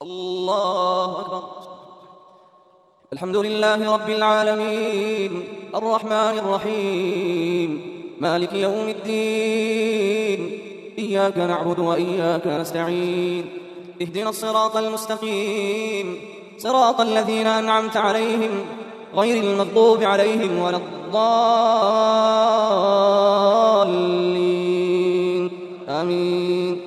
الله أكبر. الحمد لله رب العالمين الرحمن الرحيم مالك يوم الدين إياك نعبد وإياك نستعين اهدنا الصراط المستقيم صراط الذين أنعمت عليهم غير المغضوب عليهم ولا الضالين آمين.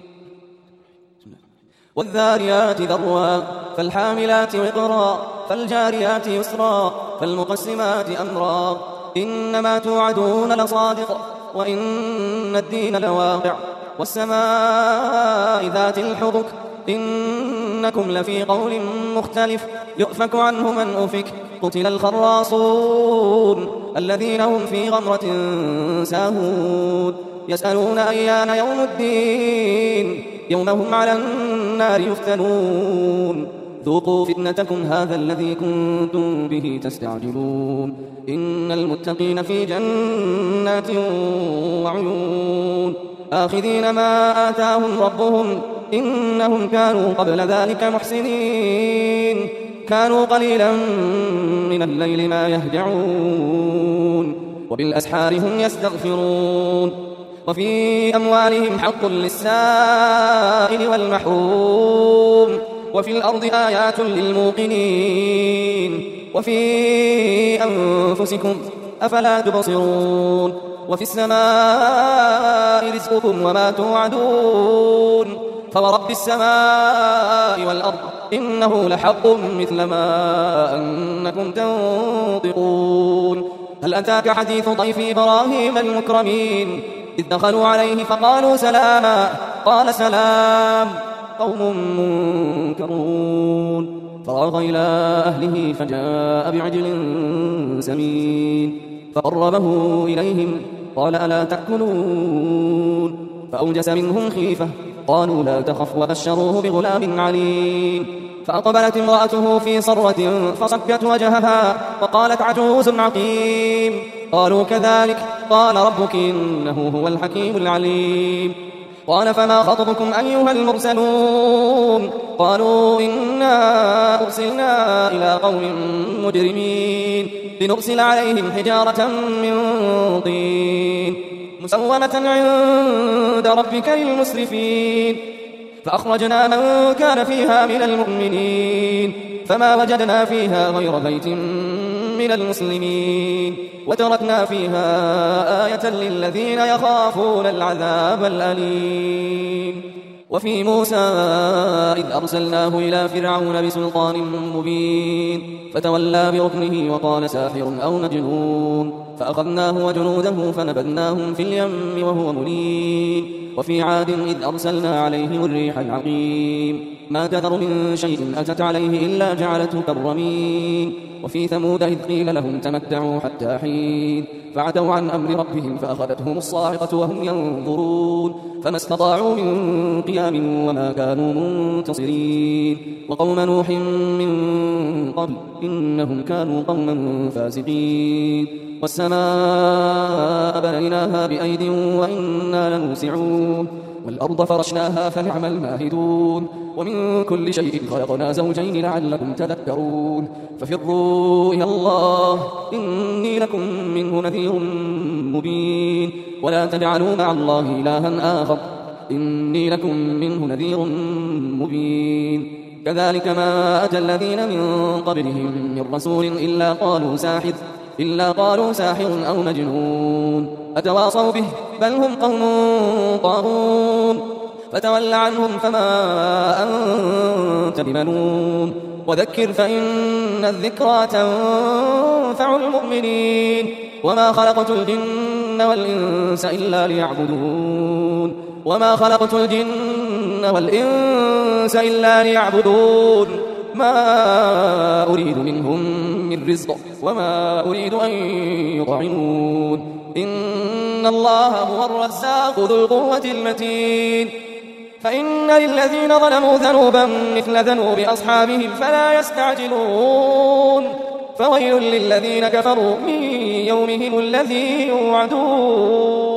والذاريات ذروا فالحاملات وقرا فالجاريات يسرا فالمقسمات أمرا إنما توعدون لصادق وإن الدين لواقع والسماء ذات الحبك إنكم لفي قول مختلف يؤفك عنه من أفك قتل الخراصون الذين هم في غمرة ساهون يسألون أيان يوم الدين يوم هم على النار يفتنون ذوقوا فتنتكم هذا الذي كنتم به تستعجلون إن المتقين في جنات وعيون آخذين ما آتاهم ربهم إنهم كانوا قبل ذلك محسنين كانوا قليلا من الليل ما يهجعون وبالأسحار هم يستغفرون وفي أموالهم حق للسائل والمحروم وفي الأرض آيات للموقنين وفي أنفسكم أفلا تبصرون وفي السماء رزقكم وما توعدون فورب السماء والأرض إنه لحق مثل ما أنكم تنطقون هل أتاك حديث ضيف إبراهيم المكرمين إذ دخلوا عليه فقالوا سلاما قال سلام قوم منكرون فراغ إلى أهله فجاء بعجل سمين فقربه إليهم قال ألا تأكلون فأوجس منهم خيفة قالوا لا تخف وبشروه بغلام عليم فأقبلت امرأته في صرة فصكت وجهها وقالت عجوز عقيم قالوا كذلك قال ربك إنه هو الحكيم العليم قال فما خطبكم أيها المرسلون قالوا إنا أرسلنا إلى قوم مجرمين لنرسل عليهم حجارة من طين مسومة عند ربك للمسرفين فأخرجنا من كان فيها من المؤمنين فما وجدنا فيها غير بيت من المسلمين وتركنا فيها آية للذين يخافون العذاب الأليم وفي موسى إذ أرسلناه إلى فرعون بسلطان مبين فتولى بركنه وقال ساحر أو مجنون فأخذناه وجنوده فنبذناهم في اليم وهو مليم وفي عاد إذ أرسلنا عليهم الريح العقيم ما تذر من شيء أتت عليه إلا جعلته كالرميم وفي ثمود إذ قيل لهم تمتعوا حتى حين فعتوا عن أمر ربهم فأخذتهم الصاعقة وهم ينظرون فما استطاعوا من قيام وما كانوا منتصرين وقوم نوح من قبل إنهم كانوا قوما فاسقين والسماء بنيناها بأيد وإنا لموسعون والأرض فرشناها فنعم الماهدون ومن كل شيء خلقنا زوجين لعلكم تذكرون ففروا إلى الله إني لكم منه نذير مبين ولا تجعلوا مع الله إلها آخر إني لكم منه نذير مبين كذلك ما أتى الذين من قبلهم من رسول إلا قالوا ساحر أو مجنون أتواصوا به بل هم قوم طاغون فتول عنهم فما أنت بملوم وذكر فإن الذكرى تنفع المؤمنين وما خلقت الجن والإنس إلا ليعبدون ما أريد منهم من رزق وما أريد أن يطعمون إن الله هو الرزاق ذو القوة المتين فإن للذين ظلموا ذنوبا مثل ذنوب أصحابهم فلا يستعجلون فويل للذين كفروا من يومهم الذي يوعدون